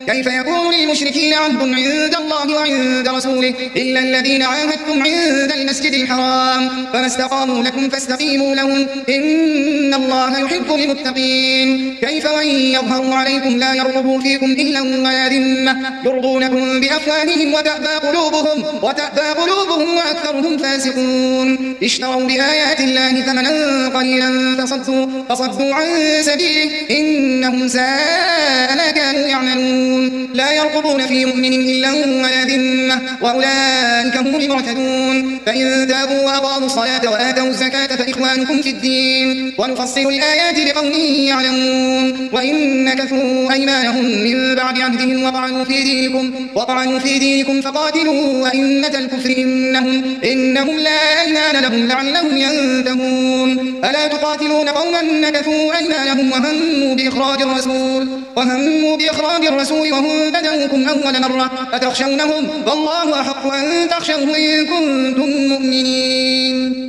كيف يكون للمشركين عهد عند الله وعند رسوله إلا الذين عاهدتم عند المسجد الحرام فما استقاموا لكم فاستقيموا لهم إن الله يحب المتقين. كيف وإن يظهروا عليكم لا يرقبوا فيكم إلا ولا ذمة يرضونكم بأفواههم وتأبى قلوبهم وأكثرهم فاسقون. اشتروا بآيات الله ثمنا قليلا فصدوا عن سبيله إنهم ساء ما كانوا يعملون. لا يرقبون في مؤمن إلا ولا ذمة وأولئك هم المعتدون. فإن تابوا وأقاموا الصلاة وآتوا الزكاة فإخوانكم في الدين ونفصل الآيات لقوم يعلمون. وإن نكثوا أيمانهم من بعد عهدهم وطعنوا في دينكم فقاتلوا أئمة الكفر إنهم لا أيمان لهم لعلهم ينتهون. ألا تقاتلون قوما نكثوا أيمانهم وهموا بإخراج الرسول وهم بدأوكم أول مرة أتخشونهم والله أحق أن تخشوه إن كنتم مؤمنين.